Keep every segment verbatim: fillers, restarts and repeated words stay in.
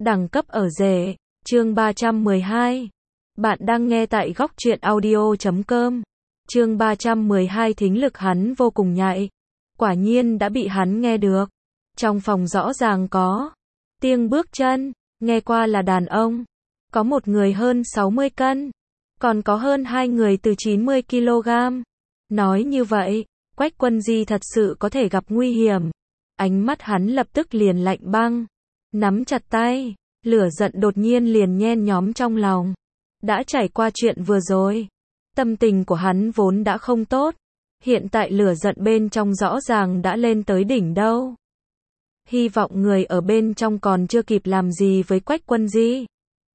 Đẳng cấp ở rể, chương ba trăm mười hai. Bạn đang nghe tại góc truyện audio chấm com. Chương ba trăm mười hai thính lực hắn vô cùng nhạy. Quả nhiên đã bị hắn nghe được. Trong phòng rõ ràng có tiếng bước chân, nghe qua là đàn ông. Có một người hơn sáu mươi cân, còn có hơn hai người từ chín mươi ki lô gam. Nói như vậy, Quách Quân Di thật sự có thể gặp nguy hiểm. Ánh mắt hắn lập tức liền lạnh băng, nắm chặt tay, lửa giận đột nhiên liền nhen nhóm trong lòng. Đã trải qua chuyện vừa rồi, tâm tình của hắn vốn đã không tốt, hiện tại lửa giận bên trong rõ ràng đã lên tới đỉnh đâu. Hy vọng người ở bên trong còn chưa kịp làm gì với Quách Quân Di.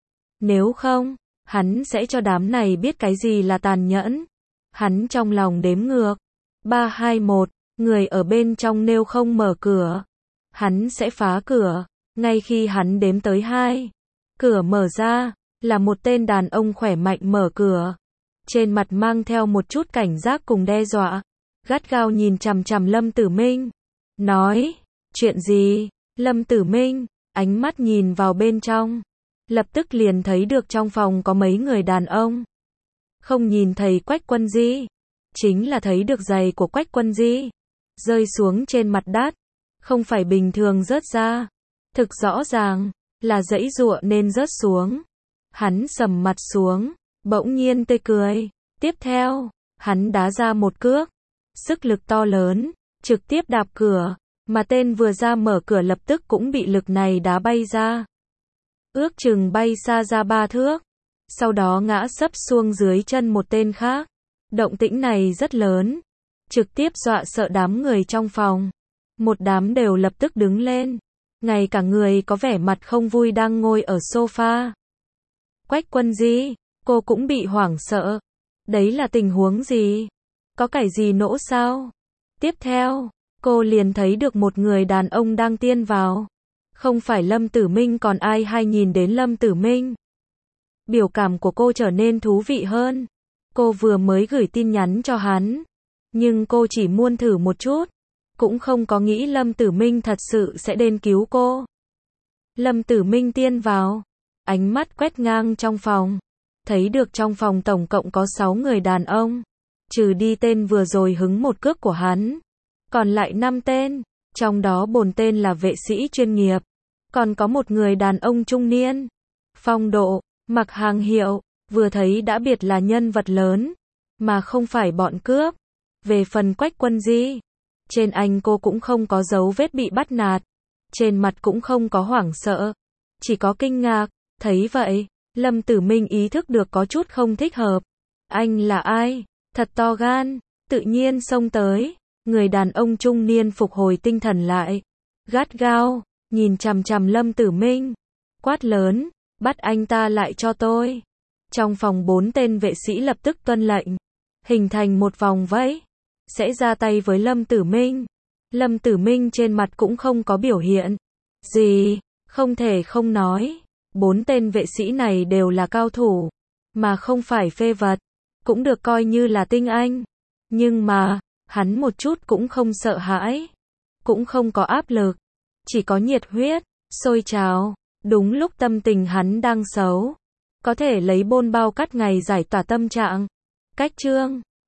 Nếu không, hắn sẽ cho đám này biết cái gì là tàn nhẫn. Hắn trong lòng đếm ngược. ba, hai, một, người ở bên trong nếu không mở cửa, hắn sẽ phá cửa. Ngay khi hắn đếm tới hai, cửa mở ra, là một tên đàn ông khỏe mạnh mở cửa. Trên mặt mang theo một chút cảnh giác cùng đe dọa. Gắt gao nhìn chằm chằm Lâm Tử Minh. Nói, chuyện gì? Lâm Tử Minh, ánh mắt nhìn vào bên trong. Lập tức liền thấy được trong phòng có mấy người đàn ông. Không nhìn thấy Quách Quân Di, chính là thấy được giày của Quách Quân Di rơi xuống trên mặt đất. Không phải bình thường rớt ra, thực rõ ràng là giãy giụa nên rớt xuống. Hắn sầm mặt xuống, bỗng nhiên tươi cười. Tiếp theo, hắn đá ra một cước, sức lực to lớn, trực tiếp đạp cửa, mà tên vừa ra mở cửa lập tức cũng bị lực này đá bay ra. Ước chừng bay xa ra ba thước, sau đó ngã sấp xuống dưới chân một tên khác. Động tĩnh này rất lớn, trực tiếp dọa sợ đám người trong phòng. Một đám đều lập tức đứng lên, ngay cả người có vẻ mặt không vui đang ngồi ở sofa. Quách Quân Di, cô cũng bị hoảng sợ. Đấy là tình huống gì? Có cái gì nổ sao? Tiếp theo, cô liền thấy được một người đàn ông đang tiến vào. Không phải Lâm Tử Minh còn ai hay nhìn đến Lâm Tử Minh. Biểu cảm của cô trở nên thú vị hơn. Cô vừa mới gửi tin nhắn cho hắn, nhưng cô chỉ muốn thử một chút, cũng không có nghĩ Lâm Tử Minh thật sự sẽ đến cứu cô. Lâm Tử Minh tiến vào, ánh mắt quét ngang trong phòng, thấy được trong phòng tổng cộng có sáu người đàn ông, trừ đi tên vừa rồi hứng một cước của hắn, còn lại năm tên, trong đó bốn tên là vệ sĩ chuyên nghiệp, còn có một người đàn ông trung niên, phong độ, mặc hàng hiệu, vừa thấy đã biết là nhân vật lớn, mà không phải bọn cướp. Về phần Quách Quân Di, trên anh cô cũng không có dấu vết bị bắt nạt, trên mặt cũng không có hoảng sợ, chỉ có kinh ngạc. Thấy vậy, Lâm Tử Minh ý thức được có chút không thích hợp. Anh là ai? Thật to gan, tự nhiên xông tới. Người đàn ông trung niên phục hồi tinh thần lại, gắt gao nhìn chằm chằm Lâm Tử Minh, quát lớn, bắt anh ta lại cho tôi. Trong phòng bốn tên vệ sĩ lập tức tuân lệnh, hình thành một vòng vẫy, sẽ ra tay với Lâm Tử Minh. Lâm Tử Minh trên mặt cũng không có biểu hiện gì, không thể không nói, bốn tên vệ sĩ này đều là cao thủ, mà không phải phê vật, cũng được coi như là tinh anh. Nhưng mà, hắn một chút cũng không sợ hãi, cũng không có áp lực, chỉ có nhiệt huyết, sôi trào. Đúng lúc tâm tình hắn đang xấu, có thể lấy bôn bao cắt ngày giải tỏa tâm trạng. Cách chương